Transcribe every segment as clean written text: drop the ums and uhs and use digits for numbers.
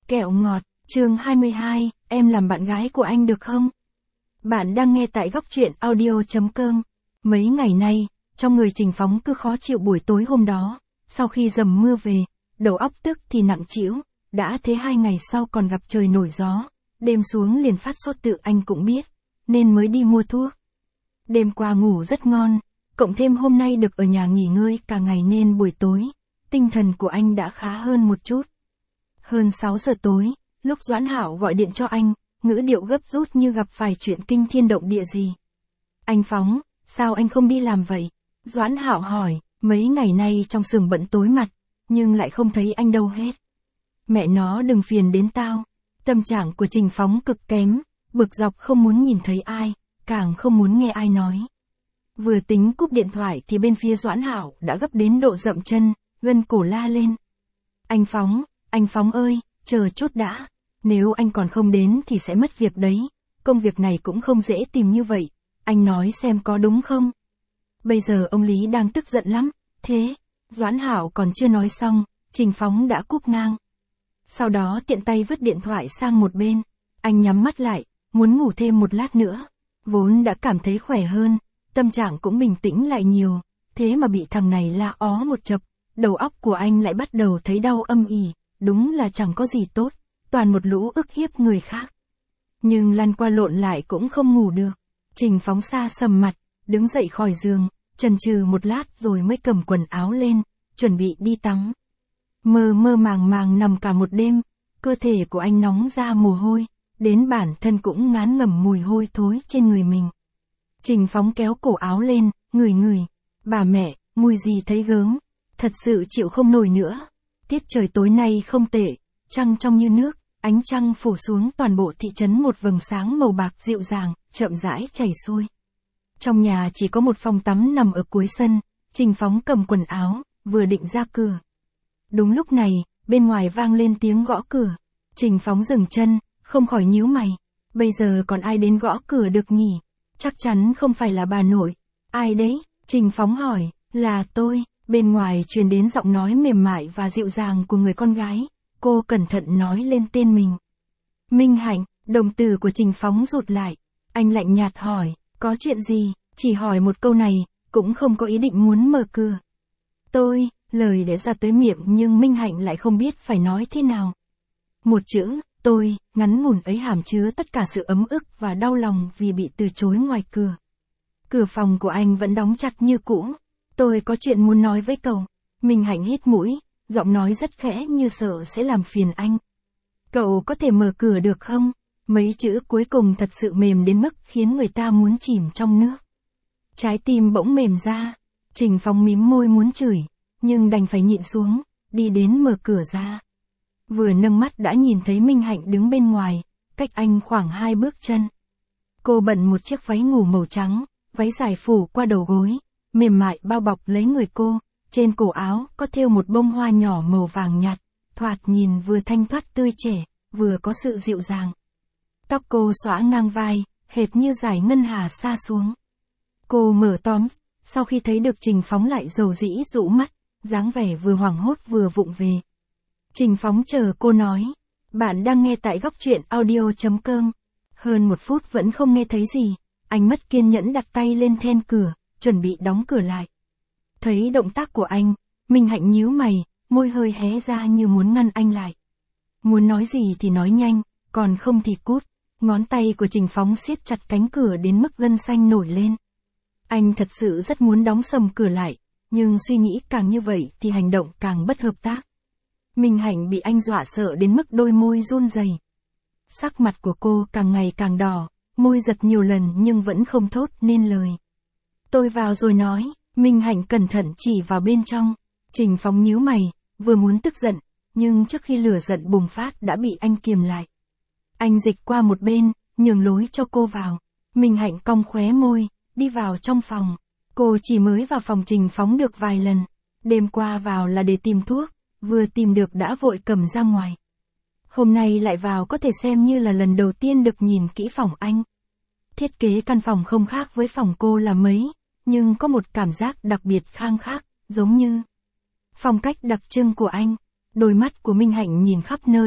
Kẹo ngọt, chương 22, em làm bạn gái của anh được không? Bạn đang nghe tại góc truyện audio.com. Mấy ngày nay, trong người Trình Phóng cứ khó chịu buổi tối hôm đó, sau khi dầm mưa về, đầu óc tức thì nặng trĩu, đã thế 2 ngày sau còn gặp trời nổi gió, đêm xuống liền phát sốt tự anh cũng biết, nên mới đi mua thuốc. Đêm qua ngủ rất ngon, cộng thêm hôm nay được ở nhà nghỉ ngơi cả ngày nên buổi tối, tinh thần của anh đã khá hơn một chút. Hơn 6 giờ tối, lúc Doãn Hảo gọi điện cho anh, ngữ điệu gấp rút như gặp phải chuyện kinh thiên động địa gì. Anh Phóng, sao anh không đi làm vậy? Doãn Hảo hỏi, mấy ngày nay trong xưởng bận tối mặt, nhưng lại không thấy anh đâu hết. Mẹ nó đừng phiền đến tao. Tâm trạng của Trình Phóng cực kém, bực dọc không muốn nhìn thấy ai, càng không muốn nghe ai nói. Vừa tính cúp điện thoại thì bên phía Doãn Hảo đã gấp đến độ dậm chân, gân cổ la lên. Anh Phóng ơi, chờ chút đã. Nếu anh còn không đến thì sẽ mất việc đấy. Công việc này cũng không dễ tìm như vậy. Anh nói xem có đúng không? Bây giờ ông Lý đang tức giận lắm. Thế, Doãn Hảo còn chưa nói xong, Trình Phóng đã cúp ngang. Sau đó tiện tay vứt điện thoại sang một bên. Anh nhắm mắt lại, muốn ngủ thêm một lát nữa. Vốn đã cảm thấy khỏe hơn, tâm trạng cũng bình tĩnh lại nhiều. Thế mà bị thằng này la ó một chập, đầu óc của anh lại bắt đầu thấy đau âm ỉ. Đúng là chẳng có gì tốt, toàn một lũ ức hiếp người khác. Nhưng lăn qua lộn lại cũng không ngủ được. Trình Phóng xa sầm mặt, đứng dậy khỏi giường, chần chừ một lát rồi mới cầm quần áo lên, chuẩn bị đi tắm. Mơ mơ màng màng nằm cả một đêm, cơ thể của anh nóng ra mồ hôi, đến bản thân cũng ngán ngẩm mùi hôi thối trên người mình. Trình Phóng kéo cổ áo lên, ngửi, bà mẹ, mùi gì thấy gớm, thật sự chịu không nổi nữa. Tiết trời tối nay không tệ, trăng trong như nước, ánh trăng phủ xuống toàn bộ thị trấn một vầng sáng màu bạc dịu dàng, chậm rãi chảy xuôi. Trong nhà chỉ có một phòng tắm nằm ở cuối sân, Trình Phóng cầm quần áo, vừa định ra cửa. Đúng lúc này, bên ngoài vang lên tiếng gõ cửa. Trình Phóng dừng chân, không khỏi nhíu mày. Bây giờ còn ai đến gõ cửa được nhỉ? Chắc chắn không phải là bà nội. Ai đấy? Trình Phóng hỏi, là tôi. Bên ngoài truyền đến giọng nói mềm mại và dịu dàng của người con gái. Cô cẩn thận nói lên tên mình. Minh Hạnh, đồng tử của Trình Phóng rụt lại. Anh lạnh nhạt hỏi, có chuyện gì? Chỉ hỏi một câu này, cũng không có ý định muốn mở cửa. Tôi, lời để ra tới miệng nhưng Minh Hạnh lại không biết phải nói thế nào. Một chữ, tôi, ngắn ngủn ấy hàm chứa tất cả sự ấm ức và đau lòng vì bị từ chối ngoài cửa. Cửa phòng của anh vẫn đóng chặt như cũ. Tôi có chuyện muốn nói với cậu. Minh Hạnh hít mũi, giọng nói rất khẽ như sợ sẽ làm phiền anh. Cậu có thể mở cửa được không? Mấy chữ cuối cùng thật sự mềm đến mức khiến người ta muốn chìm trong nước. Trái tim bỗng mềm ra. Trình Phóng mím môi muốn chửi, nhưng đành phải nhịn xuống, đi đến mở cửa ra. Vừa nâng mắt đã nhìn thấy Minh Hạnh đứng bên ngoài, cách anh khoảng 2 bước chân. Cô bận một chiếc váy ngủ màu trắng, váy dài phủ qua đầu gối, mềm mại bao bọc lấy người cô, trên cổ áo có thêu một bông hoa nhỏ màu vàng nhạt, thoạt nhìn vừa thanh thoát tươi trẻ, vừa có sự dịu dàng. Tóc cô xõa ngang vai, hệt như dải ngân hà xa xuống. Cô mở to mắt, sau khi thấy được Trình Phóng lại dầu dĩ dụ mắt, dáng vẻ vừa hoảng hốt vừa vụng về. Trình Phóng chờ cô nói, bạn đang nghe tại góc truyện audio.com. Hơn 1 phút vẫn không nghe thấy gì, anh mất kiên nhẫn đặt tay lên then cửa, chuẩn bị đóng cửa lại. Thấy động tác của anh, Minh Hạnh nhíu mày, môi hơi hé ra như muốn ngăn anh lại. Muốn nói gì thì nói nhanh, còn không thì cút. Ngón tay của Trình Phóng siết chặt cánh cửa đến mức gân xanh nổi lên. Anh thật sự rất muốn đóng sầm cửa lại, nhưng suy nghĩ càng như vậy thì hành động càng bất hợp tác. Minh Hạnh bị anh dọa sợ đến mức đôi môi run rẩy. Sắc mặt của cô càng ngày càng đỏ, môi giật nhiều lần nhưng vẫn không thốt nên lời. Tôi vào rồi nói. Minh Hạnh cẩn thận chỉ vào bên trong. Trình Phóng nhíu mày, vừa muốn tức giận, nhưng trước khi lửa giận bùng phát đã bị anh kiềm lại. Anh dịch qua một bên, nhường lối cho cô vào. Minh Hạnh cong khóe môi, đi vào trong phòng. Cô chỉ mới vào phòng Trình Phóng được vài lần. Đêm qua vào là để tìm thuốc, vừa tìm được đã vội cầm ra ngoài. Hôm nay lại vào có thể xem như là lần đầu tiên được nhìn kỹ phòng anh. Thiết kế căn phòng không khác với phòng cô là mấy, nhưng có một cảm giác đặc biệt khang khác, giống như phong cách đặc trưng của anh. Đôi mắt của Minh Hạnh nhìn khắp nơi,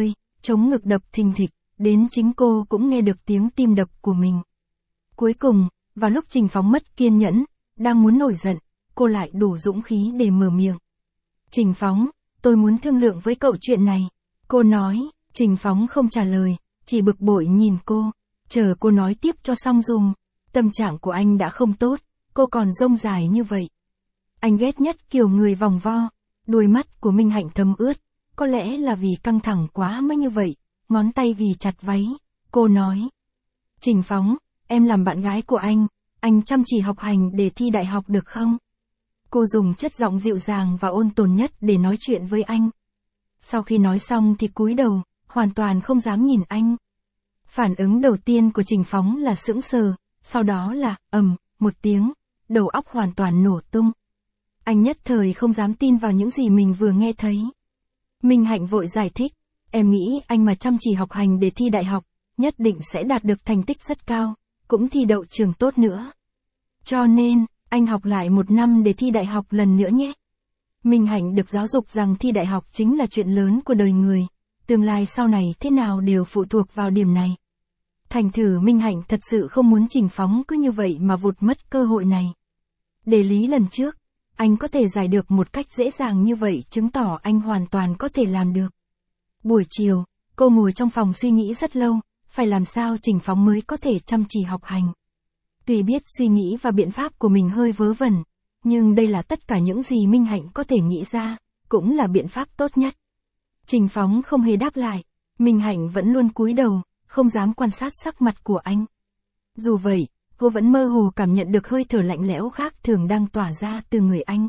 chống ngực đập thình thịch, đến chính cô cũng nghe được tiếng tim đập của mình. Cuối cùng, vào lúc Trình Phóng mất kiên nhẫn, đang muốn nổi giận, cô lại đủ dũng khí để mở miệng. Trình Phóng, tôi muốn thương lượng với cậu chuyện này. Cô nói, Trình Phóng không trả lời, chỉ bực bội nhìn cô, chờ cô nói tiếp cho xong dùm. Tâm trạng của anh đã không tốt, cô còn rông dài như vậy. Anh ghét nhất kiểu người vòng vo, đuôi mắt của Minh Hạnh thấm ướt, có lẽ là vì căng thẳng quá mới như vậy, ngón tay ghi chặt váy. Cô nói, Trình Phóng, em làm bạn gái của anh chăm chỉ học hành để thi đại học được không? Cô dùng chất giọng dịu dàng và ôn tồn nhất để nói chuyện với anh. Sau khi nói xong thì cúi đầu, hoàn toàn không dám nhìn anh. Phản ứng đầu tiên của Trình Phóng là sững sờ, sau đó là, một tiếng, đầu óc hoàn toàn nổ tung. Anh nhất thời không dám tin vào những gì mình vừa nghe thấy. Minh Hạnh vội giải thích, em nghĩ anh mà chăm chỉ học hành để thi đại học, nhất định sẽ đạt được thành tích rất cao, cũng thi đậu trường tốt nữa. Cho nên, anh học lại 1 năm để thi đại học lần nữa nhé. Minh Hạnh được giáo dục rằng thi đại học chính là chuyện lớn của đời người, tương lai sau này thế nào đều phụ thuộc vào điểm này. Thành thử Minh Hạnh thật sự không muốn Trình Phóng cứ như vậy mà vụt mất cơ hội này. Đề lý lần trước, anh có thể giải được một cách dễ dàng như vậy chứng tỏ anh hoàn toàn có thể làm được. Buổi chiều, cô ngồi trong phòng suy nghĩ rất lâu, phải làm sao Trình Phóng mới có thể chăm chỉ học hành. Tuy biết suy nghĩ và biện pháp của mình hơi vớ vẩn, nhưng đây là tất cả những gì Minh Hạnh có thể nghĩ ra, cũng là biện pháp tốt nhất. Trình Phóng không hề đáp lại, Minh Hạnh vẫn luôn cúi đầu, không dám quan sát sắc mặt của anh. Dù vậy, cô vẫn mơ hồ cảm nhận được hơi thở lạnh lẽo khác thường đang tỏa ra từ người anh.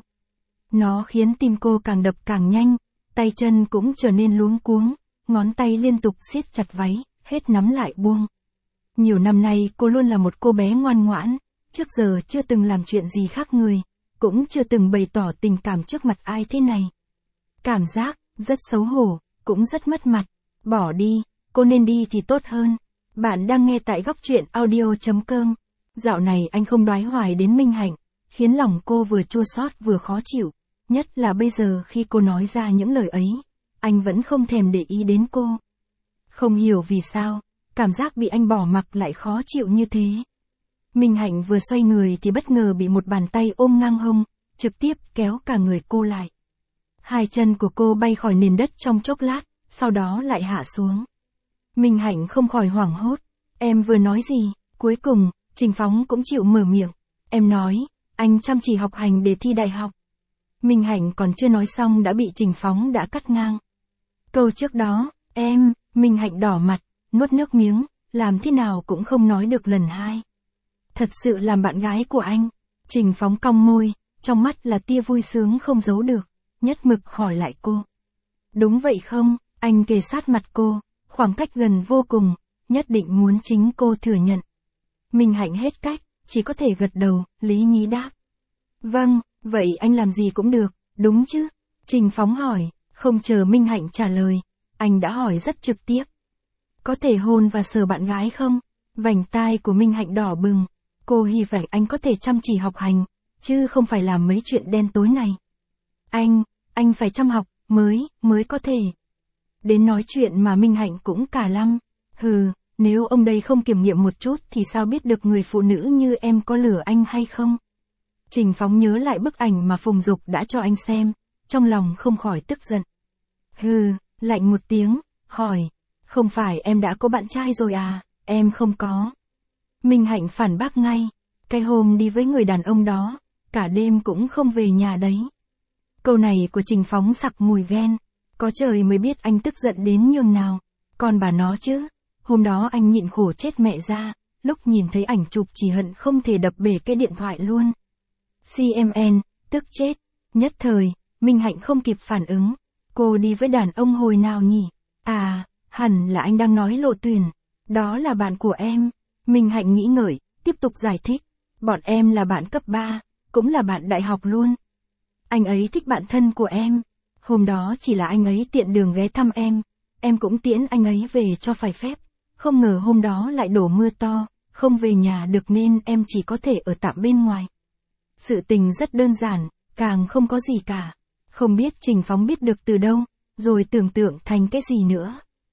Nó khiến tim cô càng đập càng nhanh, tay chân cũng trở nên luống cuống, ngón tay liên tục siết chặt váy, hết nắm lại buông. Nhiều năm nay cô luôn là một cô bé ngoan ngoãn, trước giờ chưa từng làm chuyện gì khác người, cũng chưa từng bày tỏ tình cảm trước mặt ai thế này. Cảm giác, rất xấu hổ, cũng rất mất mặt. Bỏ đi, cô nên đi thì tốt hơn. Bạn đang nghe tại góc truyện audio.com. Dạo này anh không đoái hoài đến Minh Hạnh, khiến lòng cô vừa chua xót vừa khó chịu. Nhất là bây giờ khi cô nói ra những lời ấy, anh vẫn không thèm để ý đến cô. Không hiểu vì sao, cảm giác bị anh bỏ mặc lại khó chịu như thế. Minh Hạnh vừa xoay người thì bất ngờ bị một bàn tay ôm ngang hông, trực tiếp kéo cả người cô lại. Hai chân của cô bay khỏi nền đất trong chốc lát, sau đó lại hạ xuống. Minh Hạnh không khỏi hoảng hốt. Em vừa nói gì? Cuối cùng, Trình Phóng cũng chịu mở miệng. Em nói, anh chăm chỉ học hành để thi đại học. Minh Hạnh còn chưa nói xong đã bị Trình Phóng đã cắt ngang. Câu trước đó, Minh Hạnh đỏ mặt, nuốt nước miếng, làm thế nào cũng không nói được lần hai. Thật sự làm bạn gái của anh. Trình Phóng cong môi, trong mắt là tia vui sướng không giấu được, nhất mực hỏi lại cô. Đúng vậy không? Anh kề sát mặt cô, khoảng cách gần vô cùng, nhất định muốn chính cô thừa nhận. Minh Hạnh hết cách, chỉ có thể gật đầu, lý nhí đáp. Vâng, vậy anh làm gì cũng được, đúng chứ? Trình Phóng hỏi, không chờ Minh Hạnh trả lời, anh đã hỏi rất trực tiếp. Có thể hôn và sờ bạn gái không? Vành tai của Minh Hạnh đỏ bừng, cô hy vọng anh có thể chăm chỉ học hành, chứ không phải làm mấy chuyện đen tối này. Anh phải chăm học, mới có thể. Đến nói chuyện mà Minh Hạnh cũng cả lăm. Nếu ông đây không kiểm nghiệm một chút thì sao biết được người phụ nữ như em có lừa anh hay không? Trình Phóng nhớ lại bức ảnh mà Phùng Dục đã cho anh xem, trong lòng không khỏi tức giận. Lạnh một tiếng, hỏi, không phải em đã có bạn trai rồi à? Em không có. Minh Hạnh phản bác ngay, cái hôm đi với người đàn ông đó, cả đêm cũng không về nhà đấy. Câu này của Trình Phóng sặc mùi ghen, có trời mới biết anh tức giận đến nhường nào, còn bà nó chứ. Hôm đó anh nhịn khổ chết mẹ ra, lúc nhìn thấy ảnh chụp chỉ hận không thể đập bể cái điện thoại luôn. CMN, tức chết. Nhất thời, Minh Hạnh không kịp phản ứng. Cô đi với đàn ông hồi nào nhỉ? À, hẳn là anh đang nói Lộ Tuyền. Đó là bạn của em. Minh Hạnh nghĩ ngợi, tiếp tục giải thích. Bọn em là bạn cấp 3, cũng là bạn đại học luôn. Anh ấy thích bạn thân của em. Hôm đó chỉ là anh ấy tiện đường ghé thăm em cũng tiễn anh ấy về cho phải phép. Không ngờ hôm đó lại đổ mưa to, không về nhà được nên em chỉ có thể ở tạm bên ngoài. Sự tình rất đơn giản, càng không có gì cả. Không biết Trình Phóng biết được từ đâu, rồi tưởng tượng thành cái gì nữa.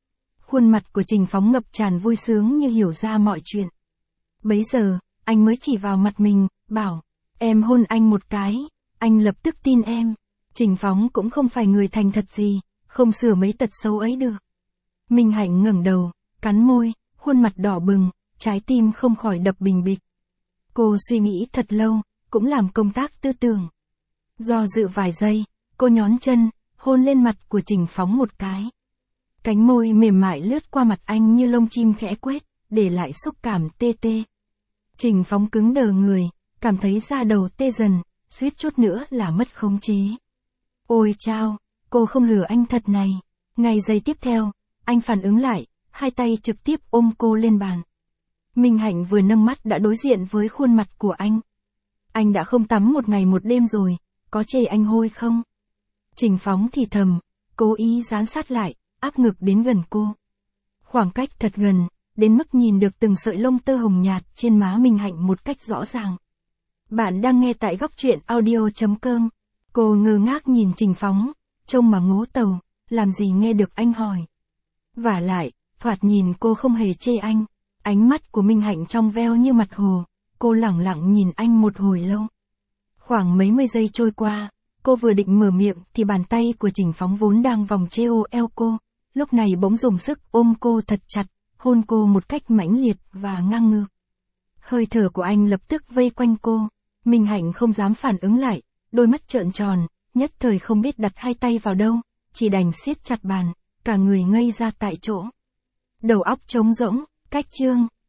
Khuôn mặt của Trình Phóng ngập tràn vui sướng như hiểu ra mọi chuyện. Bấy giờ, anh mới chỉ vào mặt mình, bảo, em hôn anh một cái, anh lập tức tin em. Trình Phóng cũng không phải người thành thật gì, không sửa mấy tật xấu ấy được. Minh Hạnh ngẩng đầu, cắn môi, khuôn mặt đỏ bừng, trái tim không khỏi đập bình bịch. Cô suy nghĩ thật lâu, cũng làm công tác tư tưởng. Do dự vài giây, cô nhón chân, hôn lên mặt của Trình Phóng một cái. Cánh môi mềm mại lướt qua mặt anh như lông chim khẽ quét, để lại xúc cảm tê tê. Trình Phóng cứng đờ người, cảm thấy da đầu tê dần, suýt chút nữa là mất khống chế. Ôi chao, cô không lừa anh thật này. Ngay giây tiếp theo, anh phản ứng lại, hai tay trực tiếp ôm cô lên bàn. Minh Hạnh vừa nâng mắt đã đối diện với khuôn mặt của anh. Anh đã không tắm một ngày một đêm rồi, có chê anh hôi không? Trình Phóng thì thầm, cố ý dán sát lại, áp ngực đến gần cô. Khoảng cách thật gần, đến mức nhìn được từng sợi lông tơ hồng nhạt trên má Minh Hạnh một cách rõ ràng. Bạn đang nghe tại góc truyện audio.com. Cô ngơ ngác nhìn Trình Phóng, trông mà ngố tàu, làm gì nghe được anh hỏi. Vả lại, thoạt nhìn cô không hề chê anh. Ánh mắt của Minh Hạnh trong veo như mặt hồ, cô lẳng lặng nhìn anh một hồi lâu. Khoảng mấy mươi giây trôi qua, cô vừa định mở miệng thì bàn tay của Trình Phóng vốn đang vòng treo eo cô, lúc này bỗng dùng sức ôm cô thật chặt, hôn cô một cách mãnh liệt và ngang ngược. Hơi thở của anh lập tức vây quanh cô, Minh Hạnh không dám phản ứng lại, đôi mắt trợn tròn, nhất thời không biết đặt hai tay vào đâu, chỉ đành siết chặt bàn, cả người ngây ra tại chỗ. Đầu óc trống rỗng, cách chương.